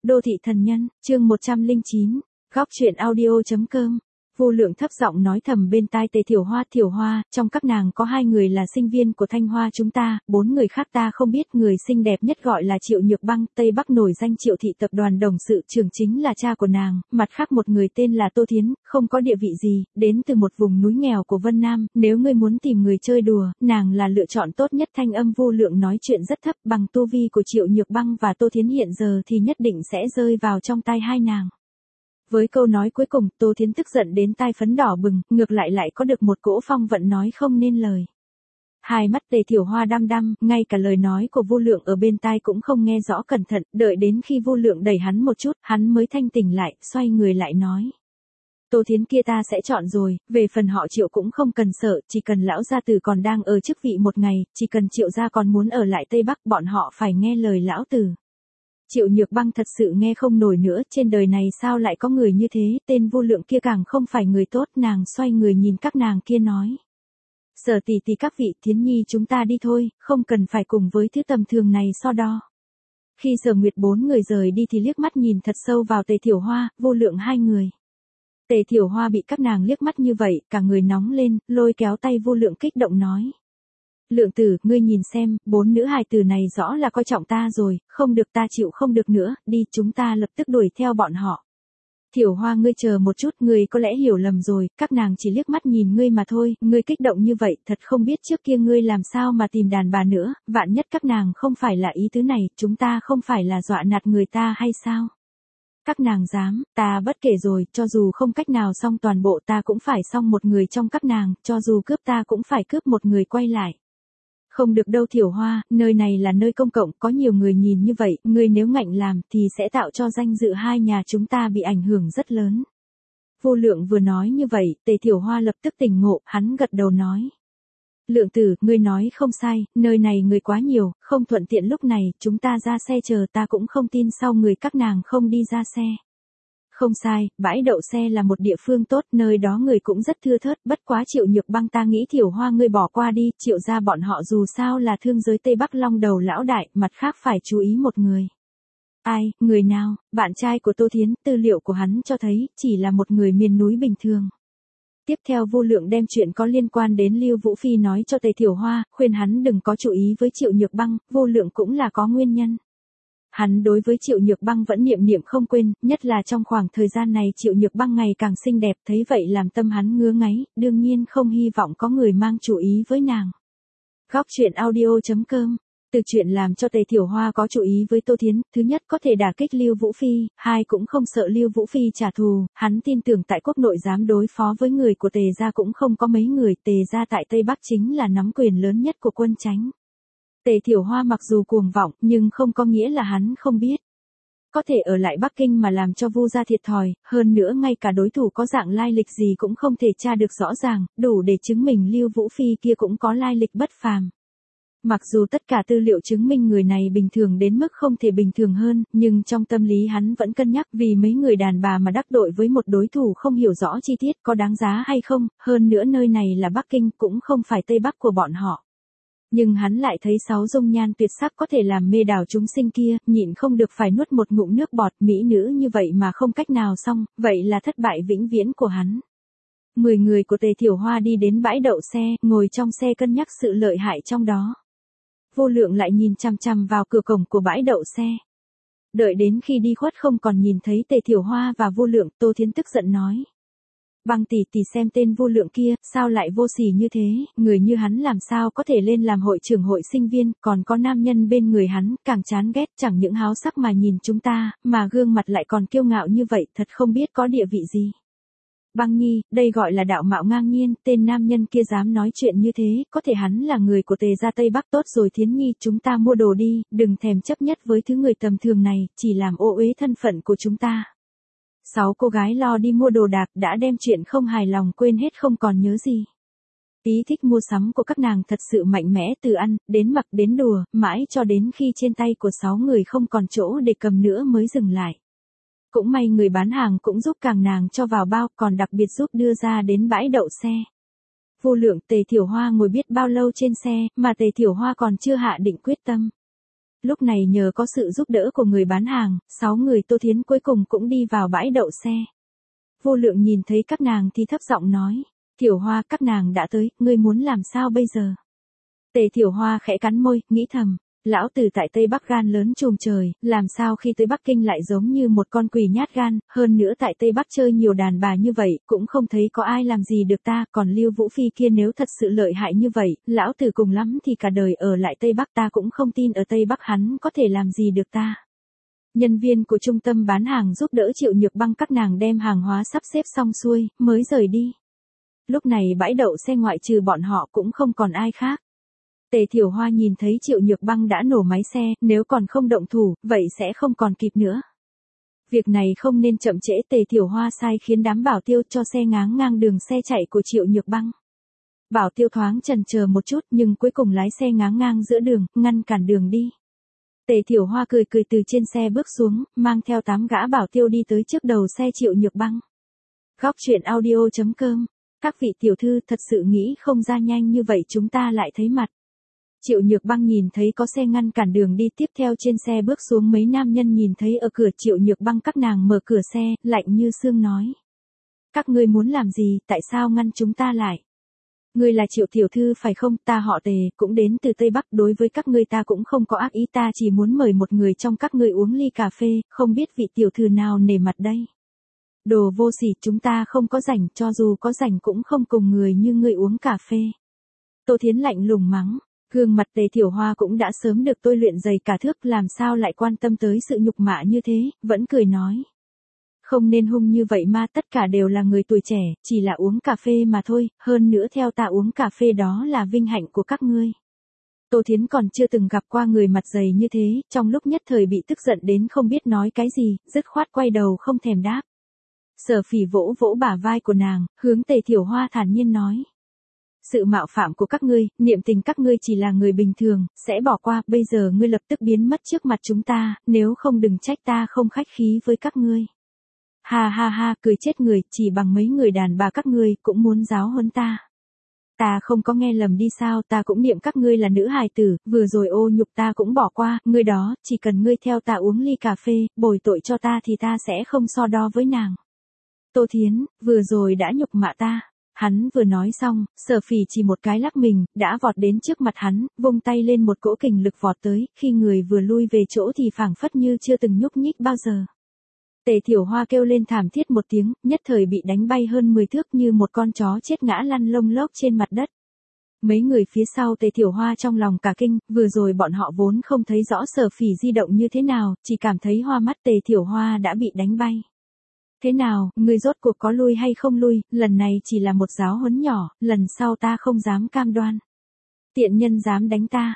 Đô thị thần nhân, chương 109, góc truyện audio.com. Vô Lượng thấp giọng nói thầm bên tai Tề Thiểu Hoa, trong các nàng có 2 người là sinh viên của Thanh Hoa chúng ta, 4 người khác ta không biết, người xinh đẹp nhất gọi là Triệu Nhược Băng, Tây Bắc nổi danh Triệu thị tập đoàn đồng sự trưởng chính là cha của nàng, mặt khác một người tên là Tô Thiến, không có địa vị gì, đến từ một vùng núi nghèo của Vân Nam, nếu ngươi muốn tìm người chơi đùa, nàng là lựa chọn tốt nhất. Thanh âm Vô Lượng nói chuyện rất thấp, bằng tu vi của Triệu Nhược Băng và Tô Thiến hiện giờ thì nhất định sẽ rơi vào trong tay hai nàng. Với câu nói cuối cùng, Tô Thiến tức giận đến tai phấn đỏ bừng, ngược lại có được một cỗ phong vận nói không nên lời. Hai mắt Tề Thiểu Hoa đăm đăm, ngay cả lời nói của Vô Lượng ở bên tai cũng không nghe rõ cẩn thận, đợi đến khi Vô Lượng đẩy hắn một chút, hắn mới thanh tỉnh lại, xoay người lại nói. Tô Thiến kia ta sẽ chọn rồi, về phần họ Triệu cũng không cần sợ, chỉ cần lão gia tử còn đang ở chức vị một ngày, chỉ cần Triệu gia còn muốn ở lại Tây Bắc bọn họ phải nghe lời lão tử. Triệu Nhược Băng thật sự nghe không nổi nữa, trên đời này sao lại có người như thế, tên Vô Lượng kia càng không phải người tốt, nàng xoay người nhìn các nàng kia nói. Sở tỷ tỷ các vị, Thiến nhi chúng ta đi thôi, không cần phải cùng với thứ tầm thường này so đo. Khi Sở Nguyệt 4 người rời đi thì liếc mắt nhìn thật sâu vào Tề Thiểu Hoa, Vô Lượng 2 người. Tề Thiểu Hoa bị các nàng liếc mắt như vậy, cả người nóng lên, lôi kéo tay Vô Lượng kích động nói. Lượng tử, ngươi nhìn xem, 4 nữ hài tử này rõ là coi trọng ta rồi, không được ta chịu không được nữa, đi chúng ta lập tức đuổi theo bọn họ. Thiểu Hoa ngươi chờ một chút, ngươi có lẽ hiểu lầm rồi, các nàng chỉ liếc mắt nhìn ngươi mà thôi, ngươi kích động như vậy, thật không biết trước kia ngươi làm sao mà tìm đàn bà nữa, vạn nhất các nàng không phải là ý tứ này, chúng ta không phải là dọa nạt người ta hay sao? Các nàng dám, ta bất kể rồi, cho dù không cách nào xong toàn bộ ta cũng phải xong một người trong các nàng, cho dù cướp ta cũng phải cướp một người quay lại. Không được đâu Thiểu Hoa, nơi này là nơi công cộng, có nhiều người nhìn như vậy, ngươi nếu ngạnh làm thì sẽ tạo cho danh dự hai nhà chúng ta bị ảnh hưởng rất lớn. Vô Lượng vừa nói như vậy, Tề Thiểu Hoa lập tức tỉnh ngộ, hắn gật đầu nói. Lượng tử, ngươi nói không sai, nơi này người quá nhiều, không thuận tiện lúc này, chúng ta ra xe chờ, ta cũng không tin sau người các nàng không đi ra xe. Không sai, bãi đậu xe là một địa phương tốt, nơi đó người cũng rất thưa thớt, bất quá Triệu Nhược Băng ta nghĩ Thiểu Hoa ngươi bỏ qua đi, Triệu gia bọn họ dù sao là thương giới Tây Bắc long đầu lão đại, mặt khác phải chú ý một người. Ai, người nào? Bạn trai của Tô Thiến, tư liệu của hắn cho thấy, chỉ là một người miền núi bình thường. Tiếp theo Vô Lượng đem chuyện có liên quan đến Lưu Vũ Phi nói cho Tề Thiểu Hoa, khuyên hắn đừng có chú ý với Triệu Nhược Băng, Vô Lượng cũng là có nguyên nhân. Hắn đối với Triệu Nhược Băng vẫn niệm không quên, nhất là trong khoảng thời gian này Triệu Nhược Băng ngày càng xinh đẹp, thấy vậy làm tâm hắn ngứa ngáy, đương nhiên không hy vọng có người mang chú ý với nàng. Góc truyện audio.com. Từ chuyện làm cho Tề Thiểu Hoa có chú ý với Tô Thiến, thứ nhất có thể đả kích Lưu Vũ Phi, hai cũng không sợ Lưu Vũ Phi trả thù, hắn tin tưởng tại quốc nội dám đối phó với người của Tề gia cũng không có mấy người, Tề gia tại Tây Bắc chính là nắm quyền lớn nhất của quân Chánh. Tề Thiểu Hoa mặc dù cuồng vọng, nhưng không có nghĩa là hắn không biết. Có thể ở lại Bắc Kinh mà làm cho Vu gia thiệt thòi, hơn nữa ngay cả đối thủ có dạng lai lịch gì cũng không thể tra được rõ ràng, đủ để chứng minh Lưu Vũ Phi kia cũng có lai lịch bất phàm. Mặc dù tất cả tư liệu chứng minh người này bình thường đến mức không thể bình thường hơn, nhưng trong tâm lý hắn vẫn cân nhắc vì mấy người đàn bà mà đắc tội với một đối thủ không hiểu rõ chi tiết có đáng giá hay không, hơn nữa nơi này là Bắc Kinh cũng không phải Tây Bắc của bọn họ. Nhưng hắn lại thấy 6 dung nhan tuyệt sắc có thể làm mê đảo chúng sinh kia, nhịn không được phải nuốt một ngụm nước bọt, mỹ nữ như vậy mà không cách nào xong, vậy là thất bại vĩnh viễn của hắn. 10 người của Tề Thiểu Hoa đi đến bãi đậu xe, ngồi trong xe cân nhắc sự lợi hại trong đó. Vô Lượng lại nhìn chằm chằm vào cửa cổng của bãi đậu xe. Đợi đến khi đi khuất không còn nhìn thấy Tề Thiểu Hoa và Vô Lượng, Tô Thiến tức giận nói. Băng tỷ tỷ xem tên Vô Lượng kia, sao lại vô sỉ như thế, người như hắn làm sao có thể lên làm hội trưởng hội sinh viên, còn có nam nhân bên người hắn, càng chán ghét, chẳng những háo sắc mà nhìn chúng ta, mà gương mặt lại còn kiêu ngạo như vậy, thật không biết có địa vị gì. Băng nhi, đây gọi là đạo mạo ngang nhiên, tên nam nhân kia dám nói chuyện như thế, có thể hắn là người của Tề gia Tây Bắc. Tốt rồi Thiến nhi, chúng ta mua đồ đi, đừng thèm chấp nhất với thứ người tầm thường này, chỉ làm ô uế thân phận của chúng ta. 6 cô gái lo đi mua đồ đạc, đã đem chuyện không hài lòng quên hết không còn nhớ gì. Ý thích mua sắm của các nàng thật sự mạnh mẽ, từ ăn, đến mặc đến đùa, mãi cho đến khi trên tay của 6 người không còn chỗ để cầm nữa mới dừng lại. Cũng may người bán hàng cũng giúp càng nàng cho vào bao, còn đặc biệt giúp đưa ra đến bãi đậu xe. Vô Lượng, Tề Thiểu Hoa ngồi biết bao lâu trên xe, mà Tề Thiểu Hoa còn chưa hạ định quyết tâm. Lúc này nhờ có sự giúp đỡ của người bán hàng, 6 người Tô Thiến cuối cùng cũng đi vào bãi đậu xe. Vô Lượng nhìn thấy các nàng thì thấp giọng nói, Tiểu Hoa, các nàng đã tới, ngươi muốn làm sao bây giờ? Tề Tiểu Hoa khẽ cắn môi, nghĩ thầm, lão tử tại Tây Bắc gan lớn trùm trời, làm sao khi tới Bắc Kinh lại giống như một con quỷ nhát gan, hơn nữa tại Tây Bắc chơi nhiều đàn bà như vậy, cũng không thấy có ai làm gì được ta, còn Lưu Vũ Phi kia nếu thật sự lợi hại như vậy, lão tử cùng lắm thì cả đời ở lại Tây Bắc, ta cũng không tin ở Tây Bắc hắn có thể làm gì được ta. Nhân viên của trung tâm bán hàng giúp đỡ Triệu Nhược Băng các nàng đem hàng hóa sắp xếp xong xuôi, mới rời đi. Lúc này bãi đậu xe ngoại trừ bọn họ cũng không còn ai khác. Tề Thiểu Hoa nhìn thấy Triệu Nhược Băng đã nổ máy xe, nếu còn không động thủ, vậy sẽ không còn kịp nữa. Việc này không nên chậm trễ, Tề Thiểu Hoa sai khiến đám bảo tiêu cho xe ngáng ngang đường xe chạy của Triệu Nhược Băng. Bảo tiêu thoáng chần chờ một chút nhưng cuối cùng lái xe ngáng ngang giữa đường, ngăn cản đường đi. Tề Thiểu Hoa cười cười từ trên xe bước xuống, mang theo 8 gã bảo tiêu đi tới trước đầu xe Triệu Nhược Băng. Góc truyện audio.com. Các vị tiểu thư thật sự nghĩ không ra nhanh như vậy chúng ta lại thấy mặt. Triệu Nhược Băng nhìn thấy có xe ngăn cản đường đi, tiếp theo trên xe bước xuống mấy nam nhân nhìn thấy ở cửa Triệu Nhược Băng các nàng mở cửa xe, lạnh như xương nói. Các ngươi muốn làm gì, tại sao ngăn chúng ta lại? Ngươi là Triệu tiểu thư phải không, ta họ Tề, cũng đến từ Tây Bắc, đối với các ngươi ta cũng không có ác ý, ta chỉ muốn mời một người trong các ngươi uống ly cà phê, không biết vị tiểu thư nào nể mặt đây. Đồ vô sỉ, chúng ta không có rảnh, cho dù có rảnh cũng không cùng người như ngươi uống cà phê. Tô Thiến lạnh lùng mắng. Gương mặt Tề Thiểu Hoa cũng đã sớm được tôi luyện dày cả thước, làm sao lại quan tâm tới sự nhục mạ như thế, vẫn cười nói. Không nên hung như vậy mà, tất cả đều là người tuổi trẻ, chỉ là uống cà phê mà thôi, hơn nữa theo ta uống cà phê đó là vinh hạnh của các ngươi. Tô Thiến còn chưa từng gặp qua người mặt dày như thế, trong lúc nhất thời bị tức giận đến không biết nói cái gì, dứt khoát quay đầu không thèm đáp. Sở Phỉ vỗ vỗ bả vai của nàng, hướng Tề Thiểu Hoa thản nhiên nói. Sự mạo phạm của các ngươi, niệm tình các ngươi chỉ là người bình thường, sẽ bỏ qua, bây giờ ngươi lập tức biến mất trước mặt chúng ta, nếu không đừng trách ta không khách khí với các ngươi. Ha ha ha, cười chết người, chỉ bằng mấy người đàn bà các ngươi cũng muốn giáo huấn ta. Ta không có nghe lầm đi sao, ta cũng niệm các ngươi là nữ hài tử, vừa rồi ô nhục ta cũng bỏ qua, ngươi đó, chỉ cần ngươi theo ta uống ly cà phê, bồi tội cho ta thì ta sẽ không so đo với nàng. Tô Thiến, vừa rồi đã nhục mạ ta. Hắn vừa nói xong, Sở Phỉ chỉ một cái lắc mình, đã vọt đến trước mặt hắn, vung tay lên một cỗ kình lực vọt tới, khi người vừa lui về chỗ thì phảng phất như chưa từng nhúc nhích bao giờ. Tề Thiểu Hoa kêu lên thảm thiết một tiếng, nhất thời bị đánh bay hơn 10 thước như một con chó chết ngã lăn lông lốc trên mặt đất. Mấy người phía sau Tề Thiểu Hoa trong lòng cả kinh, vừa rồi bọn họ vốn không thấy rõ Sở Phỉ di động như thế nào, chỉ cảm thấy hoa mắt Tề Thiểu Hoa đã bị đánh bay. Thế nào, ngươi rốt cuộc có lui hay không lui, lần này chỉ là một giáo huấn nhỏ, lần sau ta không dám cam đoan. Tiện nhân dám đánh ta.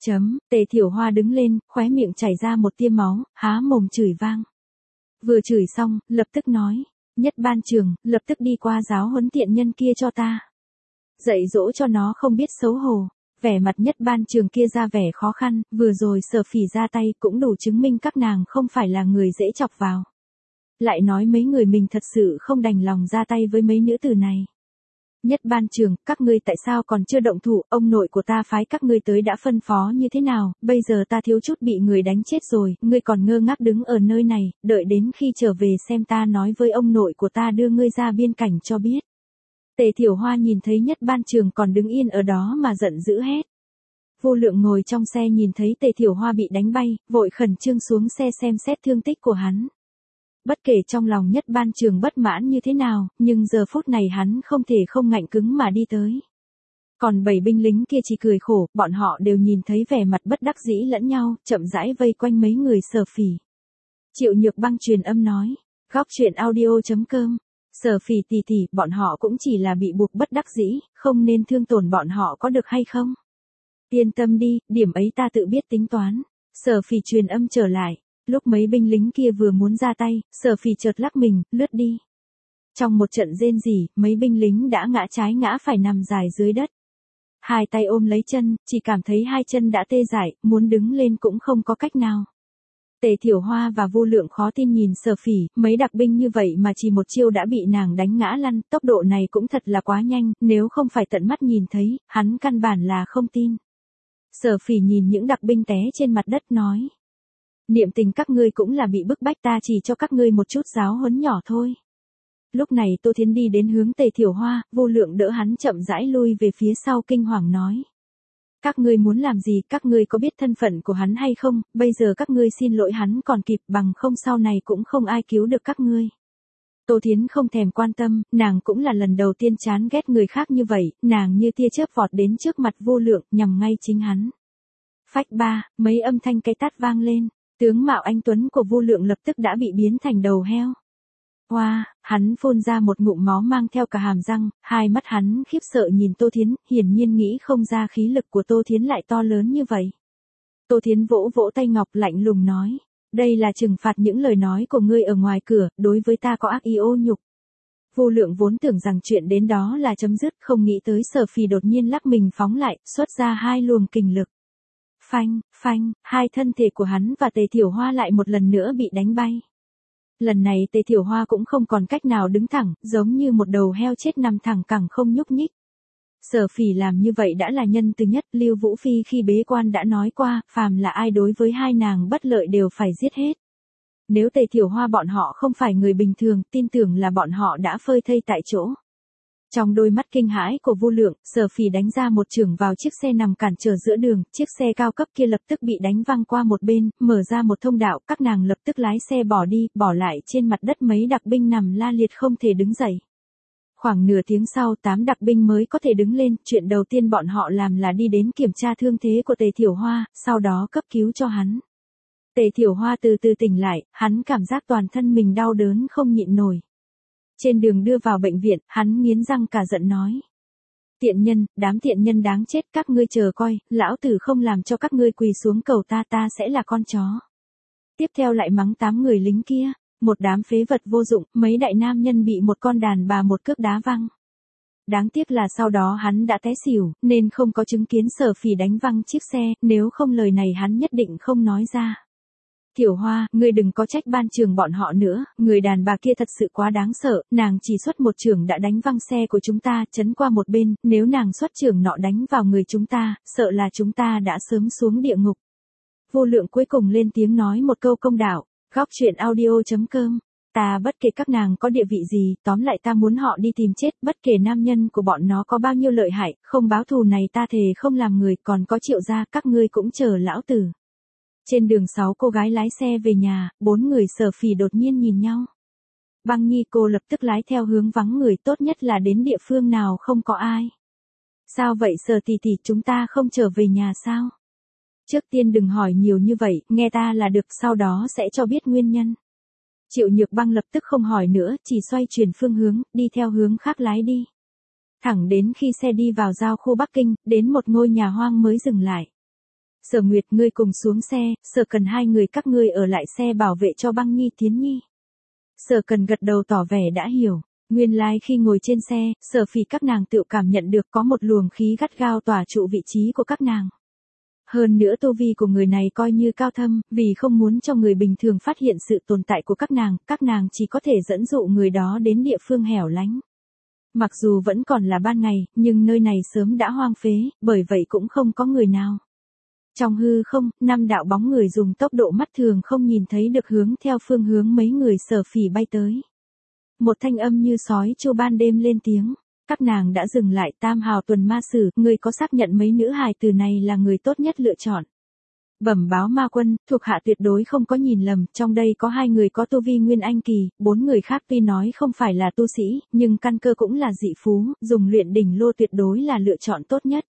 Tề Thiểu Hoa đứng lên, khóe miệng chảy ra một tia máu, há mồm chửi vang. Vừa chửi xong, lập tức nói, Nhất Ban Trường, lập tức đi qua giáo huấn tiện nhân kia cho ta. Dạy dỗ cho nó không biết xấu hổ. Vẻ mặt Nhất Ban Trường kia ra vẻ khó khăn, vừa rồi Sở Phỉ ra tay cũng đủ chứng minh các nàng không phải là người dễ chọc vào. Lại nói mấy người mình thật sự không đành lòng ra tay với mấy nữ tử này. Nhất Ban Trường, các ngươi tại sao còn chưa động thủ, ông nội của ta phái các ngươi tới đã phân phó như thế nào, bây giờ ta thiếu chút bị người đánh chết rồi, ngươi còn ngơ ngác đứng ở nơi này, đợi đến khi trở về xem ta nói với ông nội của ta đưa ngươi ra biên cảnh cho biết. Tề Thiểu Hoa nhìn thấy Nhất Ban Trường còn đứng yên ở đó mà giận dữ hét. Vô Lượng ngồi trong xe nhìn thấy Tề Thiểu Hoa bị đánh bay, vội khẩn trương xuống xe xem xét thương tích của hắn. Bất kể trong lòng Nhất Ban Trường bất mãn như thế nào, nhưng giờ phút này hắn không thể không ngạnh cứng mà đi tới. Còn 7 binh lính kia chỉ cười khổ, bọn họ đều nhìn thấy vẻ mặt bất đắc dĩ lẫn nhau, chậm rãi vây quanh mấy người Sở Phỉ. Triệu Nhược Băng truyền âm nói, góc truyện audio.com, Sở Phỉ tỷ tỷ, bọn họ cũng chỉ là bị buộc bất đắc dĩ, không nên thương tổn bọn họ có được hay không? Yên tâm đi, điểm ấy ta tự biết tính toán. Sở Phỉ truyền âm trở lại. Lúc mấy binh lính kia vừa muốn ra tay, Sở Phỉ chợt lắc mình, lướt đi. Trong một trận rên rỉ, mấy binh lính đã ngã trái ngã phải nằm dài dưới đất. Hai tay ôm lấy chân, chỉ cảm thấy hai chân đã tê dại, muốn đứng lên cũng không có cách nào. Tề Thiểu Hoa và Vô Lượng khó tin nhìn Sở Phỉ, mấy đặc binh như vậy mà chỉ một chiêu đã bị nàng đánh ngã lăn, tốc độ này cũng thật là quá nhanh, nếu không phải tận mắt nhìn thấy, hắn căn bản là không tin. Sở Phỉ nhìn những đặc binh té trên mặt đất nói. Niệm Tình các ngươi cũng là bị bức bách, ta chỉ cho các ngươi một chút giáo huấn nhỏ thôi. Lúc này Tô Thiến đi đến hướng Tề Thiểu Hoa, Vô Lượng đỡ hắn chậm rãi lui về phía sau kinh hoàng nói. Các ngươi muốn làm gì, các ngươi có biết thân phận của hắn hay không, bây giờ các ngươi xin lỗi hắn còn kịp, bằng không sau này cũng không ai cứu được các ngươi. Tô Thiến không thèm quan tâm, nàng cũng là lần đầu tiên chán ghét người khác như vậy, nàng như tia chớp vọt đến trước mặt Vô Lượng, nhằm ngay chính hắn. Phách ba, mấy âm thanh cái tát vang lên, tướng mạo anh tuấn của Vô Lượng lập tức đã bị biến thành đầu heo. Hoa, hắn phun ra một ngụm máu mang theo cả hàm răng, hai mắt hắn khiếp sợ nhìn Tô Thiến, hiển nhiên nghĩ không ra khí lực của Tô Thiến lại to lớn như vậy. Tô Thiến vỗ vỗ tay ngọc lạnh lùng nói, đây là trừng phạt những lời nói của ngươi ở ngoài cửa, đối với ta có ác ý ô nhục. Vô Lượng vốn tưởng rằng chuyện đến đó là chấm dứt, không nghĩ tới Sở Phỉ đột nhiên lắc mình phóng lại, xuất ra hai luồng kình lực. Phanh, phanh, hai thân thể của hắn và Tề Thiểu Hoa lại một lần nữa bị đánh bay. Lần này Tề Thiểu Hoa cũng không còn cách nào đứng thẳng, giống như một đầu heo chết nằm thẳng cẳng không nhúc nhích. Sở Phỉ làm như vậy đã là nhân từ nhất, Lưu Vũ Phi khi bế quan đã nói qua, phàm là ai đối với hai nàng bất lợi đều phải giết hết. Nếu Tề Thiểu Hoa bọn họ không phải người bình thường, tin tưởng là bọn họ đã phơi thây tại chỗ. Trong đôi mắt kinh hãi của Vô Lượng, Sở Phỉ đánh ra một chưởng vào chiếc xe nằm cản trở giữa đường, chiếc xe cao cấp kia lập tức bị đánh văng qua một bên, mở ra một thông đạo, các nàng lập tức lái xe bỏ đi, bỏ lại trên mặt đất mấy đặc binh nằm la liệt không thể đứng dậy. Khoảng nửa tiếng sau 8 đặc binh mới có thể đứng lên, chuyện đầu tiên bọn họ làm là đi đến kiểm tra thương thế của Tề Thiểu Hoa, sau đó cấp cứu cho hắn. Tề Thiểu Hoa từ từ tỉnh lại, hắn cảm giác toàn thân mình đau đớn không nhịn nổi. Trên đường đưa vào bệnh viện, hắn nghiến răng cả giận nói. Tiện nhân, đám tiện nhân đáng chết, các ngươi chờ coi, lão tử không làm cho các ngươi quỳ xuống cầu ta, ta sẽ là con chó. Tiếp theo lại mắng 8 người lính kia, một đám phế vật vô dụng, mấy đại nam nhân bị một con đàn bà một cước đá văng. Đáng tiếc là sau đó hắn đã té xỉu, nên không có chứng kiến Sở Phỉ đánh văng chiếc xe, nếu không lời này hắn nhất định không nói ra. Thiểu Hoa, ngươi đừng có trách ban trường bọn họ nữa, người đàn bà kia thật sự quá đáng sợ, nàng chỉ xuất một chưởng đã đánh văng xe của chúng ta, chấn qua một bên, nếu nàng xuất chưởng nọ đánh vào người chúng ta, sợ là chúng ta đã sớm xuống địa ngục. Vô Lượng cuối cùng lên tiếng nói một câu công đạo, góc truyện audio.com, ta bất kể các nàng có địa vị gì, tóm lại ta muốn họ đi tìm chết, bất kể nam nhân của bọn nó có bao nhiêu lợi hại, không báo thù này ta thề không làm người, còn có Triệu gia, các ngươi cũng chờ lão tử. Trên đường 6 cô gái lái xe về nhà, 4 người Sở Phỉ đột nhiên nhìn nhau. Băng Nhi cô lập tức lái theo hướng vắng người, tốt nhất là đến địa phương nào không có ai. Sao vậy Sở tỷ tỷ, chúng ta không trở về nhà sao? Trước tiên đừng hỏi nhiều như vậy, nghe ta là được, sau đó sẽ cho biết nguyên nhân. Triệu Nhược Băng lập tức không hỏi nữa, chỉ xoay chuyển phương hướng, đi theo hướng khác lái đi. Thẳng đến khi xe đi vào giao khu Bắc Kinh, đến một ngôi nhà hoang mới dừng lại. Sở Nguyệt, ngươi cùng xuống xe, Sở Cần hai người các ngươi ở lại xe bảo vệ cho Băng Nhi Thiến Nhi. Sở Cần gật đầu tỏ vẻ đã hiểu. Nguyên lai khi ngồi trên xe, Sở Phỉ các nàng tự cảm nhận được có một luồng khí gắt gao tỏa trụ vị trí của các nàng. Hơn nữa tu vi của người này coi như cao thâm, vì không muốn cho người bình thường phát hiện sự tồn tại của các nàng chỉ có thể dẫn dụ người đó đến địa phương hẻo lánh. Mặc dù vẫn còn là ban ngày, nhưng nơi này sớm đã hoang phế, bởi vậy cũng không có người nào. Trong hư không, 5 đạo bóng người dùng tốc độ mắt thường không nhìn thấy được hướng theo phương hướng mấy người Sở Phỉ bay tới. Một thanh âm như sói tru ban đêm lên tiếng, các nàng đã dừng lại. Tam Hào Tuần Ma Sử, người có xác nhận mấy nữ hài từ này là người tốt nhất lựa chọn. Bẩm báo Ma Quân, thuộc hạ tuyệt đối không có nhìn lầm, trong đây có 2 người có tu vi Nguyên Anh kỳ, 4 người khác tuy nói không phải là tu sĩ, nhưng căn cơ cũng là dị phú, dùng luyện đỉnh lô tuyệt đối là lựa chọn tốt nhất.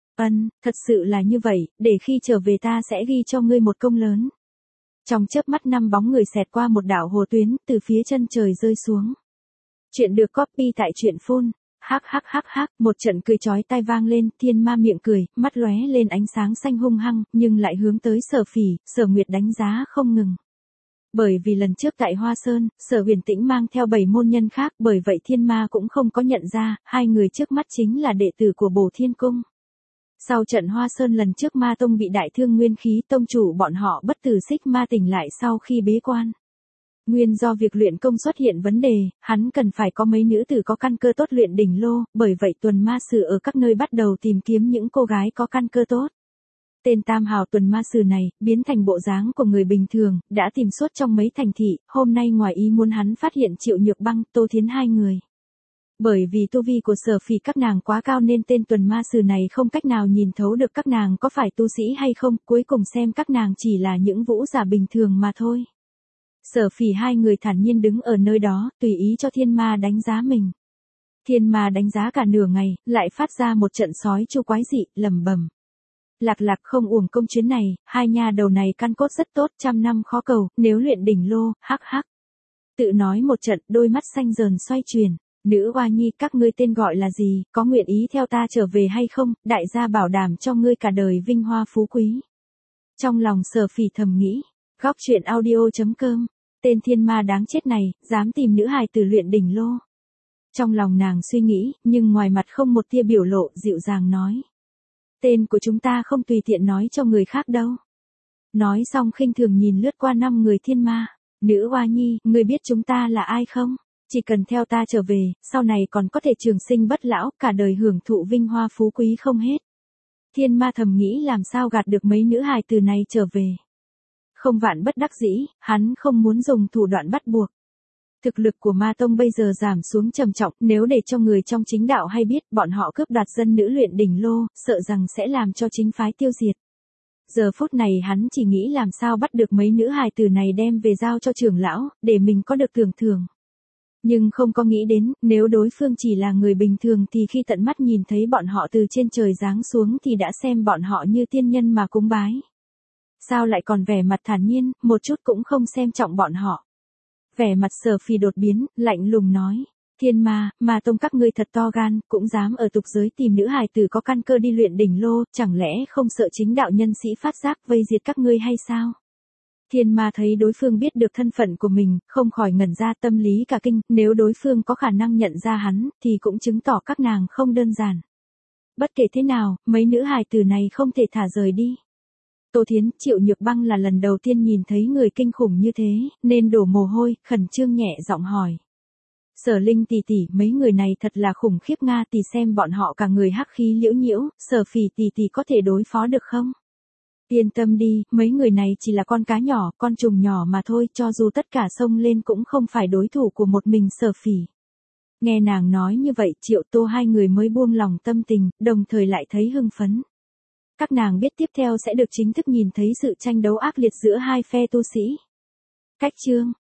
Thật sự là như vậy, để khi trở về ta sẽ ghi cho ngươi một công lớn. Trong chớp mắt 5 bóng người xẹt qua một đạo hồ tuyến, từ phía chân trời rơi xuống. Chuyện được copy tại truyện phone. Hắc, một trận cười chói tai vang lên, Thiên Ma miệng cười, mắt lóe lên ánh sáng xanh hung hăng, nhưng lại hướng tới Sở Phỉ, Sở Nguyệt đánh giá không ngừng. Bởi vì lần trước tại Hoa Sơn, Sở Huyền Tĩnh mang theo 7 môn nhân khác, bởi vậy Thiên Ma cũng không có nhận ra, 2 người trước mắt chính là đệ tử của Bổ Thiên Cung. Sau trận Hoa Sơn lần trước Ma Tông bị đại thương nguyên khí, tông chủ bọn họ Bất Tử Xích Ma tỉnh lại sau khi bế quan. Nguyên do việc luyện công xuất hiện vấn đề, hắn cần phải có mấy nữ tử có căn cơ tốt luyện đỉnh lô, bởi vậy Tuần Ma Sử ở các nơi bắt đầu tìm kiếm những cô gái có căn cơ tốt. Tên tam hào tuần ma sử này, biến thành bộ dáng của người bình thường, đã tìm suốt trong mấy thành thị, hôm nay ngoài ý muốn hắn phát hiện Triệu Nhược Băng, Tô Thiến hai người. Bởi vì tu vi của Sở Phỉ các nàng quá cao nên tên tuần ma sử này không cách nào nhìn thấu được các nàng có phải tu sĩ hay không, cuối cùng xem các nàng chỉ là những vũ giả bình thường mà thôi. Sở Phỉ hai người thản nhiên đứng ở nơi đó, tùy ý cho thiên ma đánh giá mình. Thiên ma đánh giá cả nửa ngày, lại phát ra một trận sói chu quái dị, lẩm bẩm. Lạc lạc không uổng công chuyến này, hai nha đầu này căn cốt rất tốt, 100 năm khó cầu, nếu luyện đỉnh lô, hắc hắc. Tự nói một trận, đôi mắt xanh dờn xoay chuyển. Nữ oa nhi, các ngươi tên gọi là gì, có nguyện ý theo ta trở về hay không, đại gia bảo đảm cho ngươi cả đời vinh hoa phú quý. Trong lòng Sở Phỉ thầm nghĩ, góc truyện audio.com, tên thiên ma đáng chết này, dám tìm nữ hài tử luyện đỉnh lô. Trong lòng nàng suy nghĩ, nhưng ngoài mặt không một tia biểu lộ, dịu dàng nói. Tên của chúng ta không tùy tiện nói cho người khác đâu. Nói xong khinh thường nhìn lướt qua 5 người thiên ma. Nữ oa nhi, ngươi biết chúng ta là ai không? Chỉ cần theo ta trở về, sau này còn có thể trường sinh bất lão, cả đời hưởng thụ vinh hoa phú quý không hết. Thiên ma thầm nghĩ làm sao gạt được mấy nữ hài từ này trở về. Không vạn bất đắc dĩ, hắn không muốn dùng thủ đoạn bắt buộc. Thực lực của ma tông bây giờ giảm xuống trầm trọng, nếu để cho người trong chính đạo hay biết bọn họ cướp đoạt dân nữ luyện đỉnh lô, sợ rằng sẽ làm cho chính phái tiêu diệt. Giờ phút này hắn chỉ nghĩ làm sao bắt được mấy nữ hài tử này đem về giao cho trưởng lão, để mình có được tưởng thưởng. Nhưng không có nghĩ đến, nếu đối phương chỉ là người bình thường thì khi tận mắt nhìn thấy bọn họ từ trên trời giáng xuống thì đã xem bọn họ như tiên nhân mà cúng bái. Sao lại còn vẻ mặt thản nhiên, một chút cũng không xem trọng bọn họ. Vẻ mặt Sở Phỉ đột biến, lạnh lùng nói. Thiên ma, mà tông các ngươi thật to gan, cũng dám ở tục giới tìm nữ hài tử có căn cơ đi luyện đỉnh lô, chẳng lẽ không sợ chính đạo nhân sĩ phát giác vây diệt các ngươi hay sao? Thiên ma thấy đối phương biết được thân phận của mình, không khỏi ngẩn ra tâm lý cả kinh, nếu đối phương có khả năng nhận ra hắn, thì cũng chứng tỏ các nàng không đơn giản. Bất kể thế nào, mấy nữ hài tử này không thể thả rời đi. Tô Thiến, Triệu Nhược Băng là lần đầu tiên nhìn thấy người kinh khủng như thế, nên đổ mồ hôi, khẩn trương nhẹ giọng hỏi. Sở Linh tỷ tỷ, mấy người này thật là khủng khiếp nga, tỷ xem bọn họ cả người hắc khí liễu nhiễu, Sở Phỉ tỷ tỷ có thể đối phó được không? Yên tâm đi, mấy người này chỉ là con cá nhỏ, con trùng nhỏ mà thôi, cho dù tất cả xông lên cũng không phải đối thủ của một mình Sở Phỉ. Nghe nàng nói như vậy, Triệu Tô hai người mới buông lòng tâm tình, đồng thời lại thấy hưng phấn. Các nàng biết tiếp theo sẽ được chính thức nhìn thấy sự tranh đấu ác liệt giữa hai phe tu sĩ. Cách chương